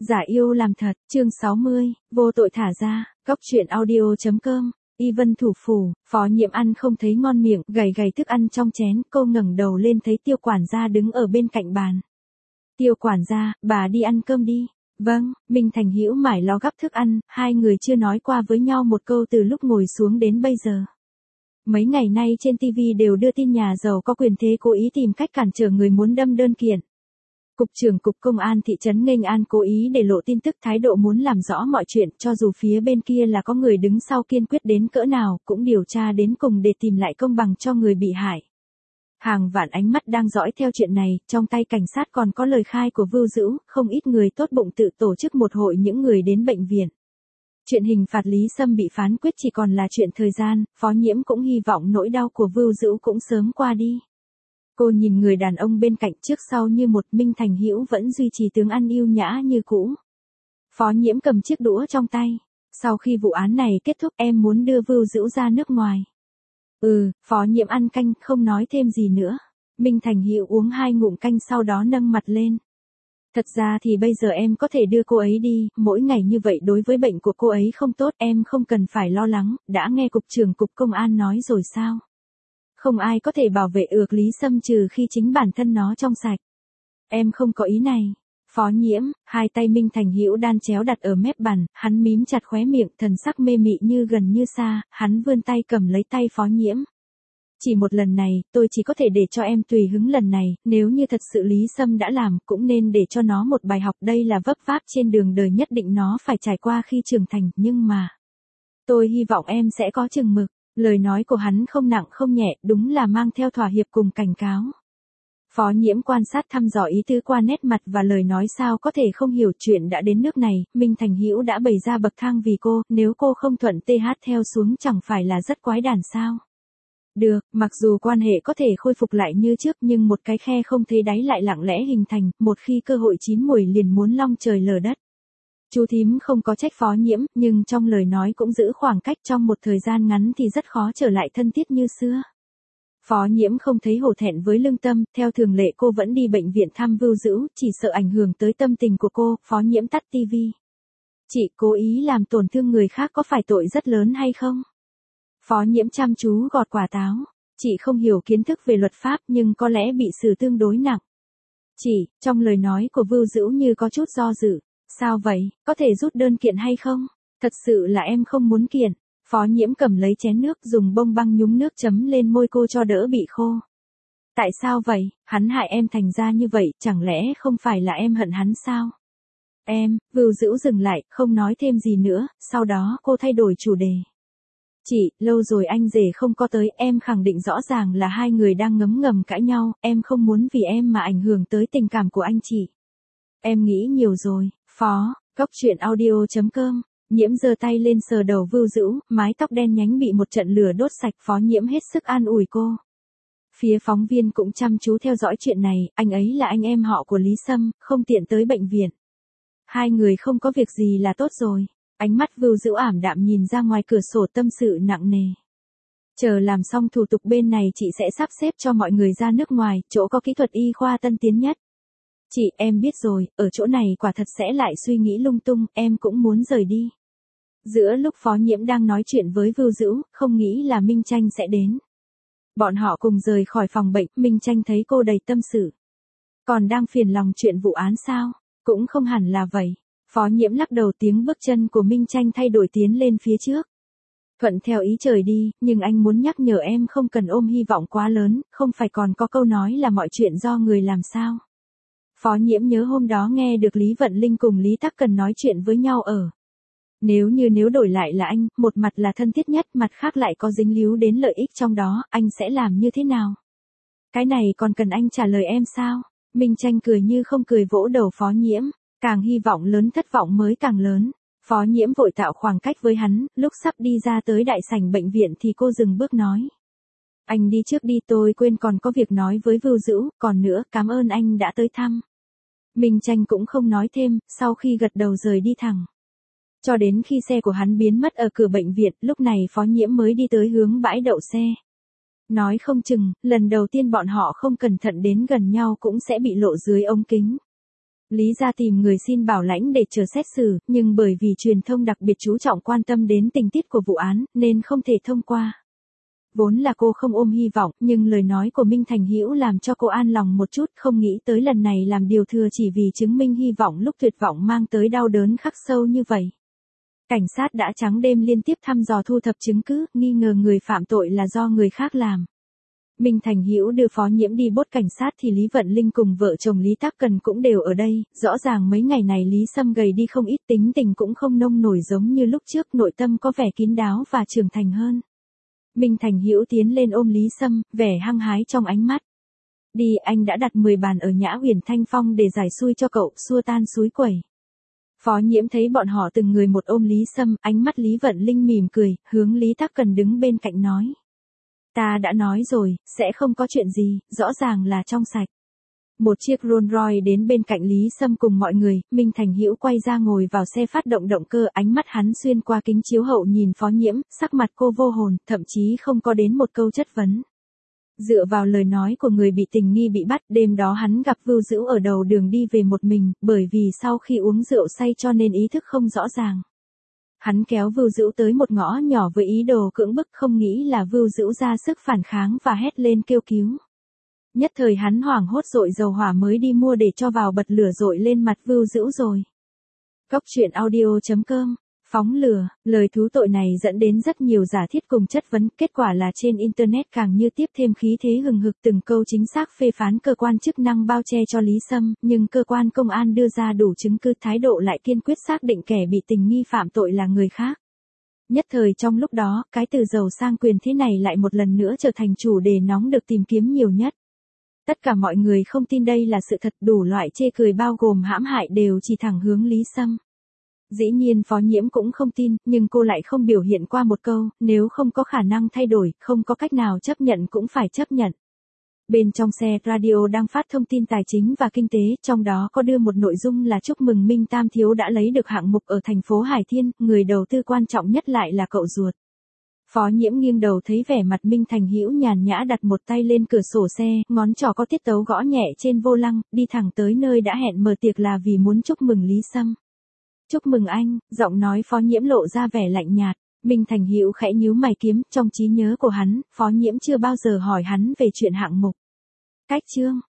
Giả yêu làm thật, chương 60, vô tội thả ra, góc truyện audio.com, Y Vân thủ phủ, Phó Nhiễm ăn không thấy ngon miệng, gầy thức ăn trong chén, cô ngẩng đầu lên thấy Tiêu quản gia đứng ở bên cạnh bàn. Tiêu quản gia, bà đi ăn cơm đi. Vâng, Minh Thành Hữu mải lo gắp thức ăn, hai người chưa nói qua với nhau một câu từ lúc ngồi xuống đến bây giờ. Mấy ngày nay trên TV đều đưa tin nhà giàu có quyền thế cố ý tìm cách cản trở người muốn đâm đơn kiện. Cục trưởng Cục Công an thị trấn Nghênh An cố ý để lộ tin tức thái độ muốn làm rõ mọi chuyện, cho dù phía bên kia là có người đứng sau kiên quyết đến cỡ nào, cũng điều tra đến cùng để tìm lại công bằng cho người bị hại. Hàng vạn ánh mắt đang dõi theo chuyện này, trong tay cảnh sát còn có lời khai của Vưu Dữu, không ít người tốt bụng tự tổ chức một hội những người đến bệnh viện. Chuyện hình phạt Lý Sâm bị phán quyết chỉ còn là chuyện thời gian, Phó Nhiễm cũng hy vọng nỗi đau của Vưu Dữu cũng sớm qua đi. Cô nhìn người đàn ông bên cạnh trước sau như một, Minh Thành Hữu vẫn duy trì tướng ăn yêu nhã như cũ. Phó Nhiễm cầm chiếc đũa trong tay. Sau khi vụ án này kết thúc em muốn đưa Vưu Dữu ra nước ngoài. Phó Nhiễm ăn canh không nói thêm gì nữa. Minh Thành Hữu uống 2 ngụm canh sau đó nâng mặt lên. Thật ra thì bây giờ em có thể đưa cô ấy đi, mỗi ngày như vậy đối với bệnh của cô ấy không tốt, em không cần phải lo lắng, đã nghe Cục trưởng Cục Công an nói rồi sao? Không ai có thể bảo vệ được Lý Sâm trừ khi chính bản thân nó trong sạch. Em không có ý này. Phó Nhiễm, hai tay Minh Thành Hữu đan chéo đặt ở mép bàn, hắn mím chặt khóe miệng, thần sắc mê mị như gần như xa, hắn vươn tay cầm lấy tay Phó Nhiễm. Chỉ một lần này, tôi chỉ có thể để cho em tùy hứng lần này, nếu như thật sự Lý Sâm đã làm, cũng nên để cho nó một bài học, đây là vấp váp trên đường đời nhất định nó phải trải qua khi trưởng thành, nhưng mà tôi hy vọng em sẽ có chừng mực. Lời nói của hắn không nặng không nhẹ, đúng là mang theo thỏa hiệp cùng cảnh cáo. Phó Nhiễm quan sát thăm dò ý tứ qua nét mặt và lời nói, sao có thể không hiểu chuyện đã đến nước này, Minh Thành Hữu đã bày ra bậc thang vì cô, nếu cô không thuận TH theo xuống chẳng phải là rất quái đản sao? Được, mặc dù quan hệ có thể khôi phục lại như trước nhưng một cái khe không thấy đáy lại lặng lẽ hình thành, một khi cơ hội chín muồi liền muốn long trời lở đất. Chú thím không có trách Phó Nhiễm, nhưng trong lời nói cũng giữ khoảng cách, trong một thời gian ngắn thì rất khó trở lại thân thiết như xưa. Phó Nhiễm không thấy hổ thẹn với lương tâm, theo thường lệ cô vẫn đi bệnh viện thăm Vưu Dữu, chỉ sợ ảnh hưởng tới tâm tình của cô. Phó Nhiễm tắt TV. Chị cố ý làm tổn thương người khác có phải tội rất lớn hay không? Phó Nhiễm chăm chú gọt quả táo. Chị không hiểu kiến thức về luật pháp nhưng có lẽ bị xử tương đối nặng. Chị, trong lời nói của Vưu Dữu như có chút do dự. Sao vậy, có thể rút đơn kiện hay không? Thật sự là em không muốn kiện. Phó Nhiễm cầm lấy chén nước, dùng bông băng nhúng nước chấm lên môi cô cho đỡ bị khô. Tại sao vậy, hắn hại em thành ra như vậy, chẳng lẽ không phải là em hận hắn sao? Vưu Dữu dừng lại, không nói thêm gì nữa, sau đó cô thay đổi chủ đề. Chị, lâu rồi anh rể không có tới, em khẳng định rõ ràng là hai người đang ngấm ngầm cãi nhau, em không muốn vì em mà ảnh hưởng tới tình cảm của anh chị. Em nghĩ nhiều rồi, Phó, góc truyện audio.com, Nhiễm giơ tay lên sờ đầu Vưu Dữu, mái tóc đen nhánh bị một trận lửa đốt sạch, Phó Nhiễm hết sức an ủi cô. Phía phóng viên cũng chăm chú theo dõi chuyện này, anh ấy là anh em họ của Lý Sâm, không tiện tới bệnh viện. Hai người không có việc gì là tốt rồi. Ánh mắt Vưu Dữu ảm đạm nhìn ra ngoài cửa sổ, tâm sự nặng nề. Chờ làm xong thủ tục bên này chị sẽ sắp xếp cho mọi người ra nước ngoài, chỗ có kỹ thuật y khoa tân tiến nhất. Chị, em biết rồi, ở chỗ này quả thật sẽ lại suy nghĩ lung tung, em cũng muốn rời đi. Giữa lúc Phó Nhiễm đang nói chuyện với Vưu Dữu, không nghĩ là Minh Tranh sẽ đến. Bọn họ cùng rời khỏi phòng bệnh, Minh Tranh thấy cô đầy tâm sự. Còn đang phiền lòng chuyện vụ án sao? Cũng không hẳn là vậy. Phó Nhiễm lắc đầu, tiếng bước chân của Minh Tranh thay đổi tiến lên phía trước. Thuận theo ý trời đi, nhưng anh muốn nhắc nhở em không cần ôm hy vọng quá lớn, không phải còn có câu nói là mọi chuyện do người làm sao? Phó Nhiễm nhớ hôm đó nghe được Lý Vận Linh cùng Lý Tắc Cần nói chuyện với nhau ở. Nếu đổi lại là anh, một mặt là thân thiết nhất, mặt khác lại có dính líu đến lợi ích trong đó, anh sẽ làm như thế nào? Cái này còn cần anh trả lời em sao? Minh Tranh cười như không cười vỗ đầu Phó Nhiễm, càng hy vọng lớn thất vọng mới càng lớn. Phó Nhiễm vội tạo khoảng cách với hắn, lúc sắp đi ra tới đại sảnh bệnh viện thì cô dừng bước nói. Anh đi trước đi, tôi quên còn có việc nói với Vưu Dữu, còn nữa, cảm ơn anh đã tới thăm. Minh Tranh cũng không nói thêm, sau khi gật đầu rời đi thẳng. Cho đến khi xe của hắn biến mất ở cửa bệnh viện, lúc này Phó Nhiễm mới đi tới hướng bãi đậu xe. Nói không chừng, lần đầu tiên bọn họ không cẩn thận đến gần nhau cũng sẽ bị lộ dưới ống kính. Lý gia tìm người xin bảo lãnh để chờ xét xử, nhưng bởi vì truyền thông đặc biệt chú trọng quan tâm đến tình tiết của vụ án, nên không thể thông qua. Vốn là cô không ôm hy vọng, nhưng lời nói của Minh Thành Hữu làm cho cô an lòng một chút, không nghĩ tới lần này làm điều thừa chỉ vì chứng minh hy vọng lúc tuyệt vọng mang tới đau đớn khắc sâu như vậy. Cảnh sát đã trắng đêm liên tiếp thăm dò thu thập chứng cứ, nghi ngờ người phạm tội là do người khác làm. Minh Thành Hữu đưa Phó Nhiễm đi bốt cảnh sát thì Lý Vận Linh cùng vợ chồng Lý Tắc Cần cũng đều ở đây, rõ ràng mấy ngày này Lý Sâm gầy đi không ít, tính tình cũng không nông nổi giống như lúc trước, nội tâm có vẻ kín đáo và trưởng thành hơn. Minh Thành Hữu tiến lên ôm Lý Sâm, vẻ hăng hái trong ánh mắt. Đi, anh đã đặt 10 bàn ở Nhã Uyển Thanh Phong để giải xui cho cậu, xua tan suối quẩy. Phó Nhiễm thấy bọn họ từng người một ôm Lý Sâm, ánh mắt Lý Vận Linh mỉm cười, hướng Lý Tắc Cần đứng bên cạnh nói. Ta đã nói rồi, sẽ không có chuyện gì, rõ ràng là trong sạch. Một chiếc Rolls Royce đến bên cạnh Lý Sâm cùng mọi người, Minh Thành Hữu quay ra ngồi vào xe phát động động cơ, ánh mắt hắn xuyên qua kính chiếu hậu nhìn Phó Nhiễm, sắc mặt cô vô hồn, thậm chí không có đến một câu chất vấn. Dựa vào lời nói của người bị tình nghi bị bắt, đêm đó hắn gặp Vưu Dữu ở đầu đường đi về một mình, bởi vì sau khi uống rượu say cho nên ý thức không rõ ràng. Hắn kéo Vưu Dữu tới một ngõ nhỏ với ý đồ cưỡng bức, không nghĩ là Vưu Dữu ra sức phản kháng và hét lên kêu cứu. Nhất thời hắn hoảng hốt dội dầu hỏa mới đi mua để cho vào bật lửa dội lên mặt Vưu Dữu rồi. Cóc truyện audio.com. Phóng lửa, lời thú tội này dẫn đến rất nhiều giả thiết cùng chất vấn, kết quả là trên Internet càng như tiếp thêm khí thế hừng hực, từng câu chính xác phê phán cơ quan chức năng bao che cho Lý Sâm, nhưng cơ quan công an đưa ra đủ chứng cứ, thái độ lại kiên quyết xác định kẻ bị tình nghi phạm tội là người khác. Nhất thời trong lúc đó, cái từ giàu sang quyền thế này lại một lần nữa trở thành chủ đề nóng được tìm kiếm nhiều nhất. Tất cả mọi người không tin đây là sự thật, đủ loại chê cười bao gồm hãm hại đều chỉ thẳng hướng Lý Sâm. Dĩ nhiên Phó Nhiễm cũng không tin, nhưng cô lại không biểu hiện qua một câu, nếu không có khả năng thay đổi, không có cách nào chấp nhận cũng phải chấp nhận. Bên trong xe radio đang phát thông tin tài chính và kinh tế, trong đó có đưa một nội dung là chúc mừng Minh Tam Thiếu đã lấy được hạng mục ở thành phố Hải Thiên, người đầu tư quan trọng nhất lại là cậu ruột. Phó Nhiễm nghiêng đầu thấy vẻ mặt Minh Thành Hữu nhàn nhã đặt một tay lên cửa sổ xe, ngón trỏ có tiết tấu gõ nhẹ trên vô lăng, đi thẳng tới nơi đã hẹn mở tiệc là vì muốn chúc mừng Lý Sâm. Chúc mừng anh, giọng nói Phó Nhiễm lộ ra vẻ lạnh nhạt. Minh Thành Hữu khẽ nhíu mày kiếm, trong trí nhớ của hắn, Phó Nhiễm chưa bao giờ hỏi hắn về chuyện hạng mục. Cách chương,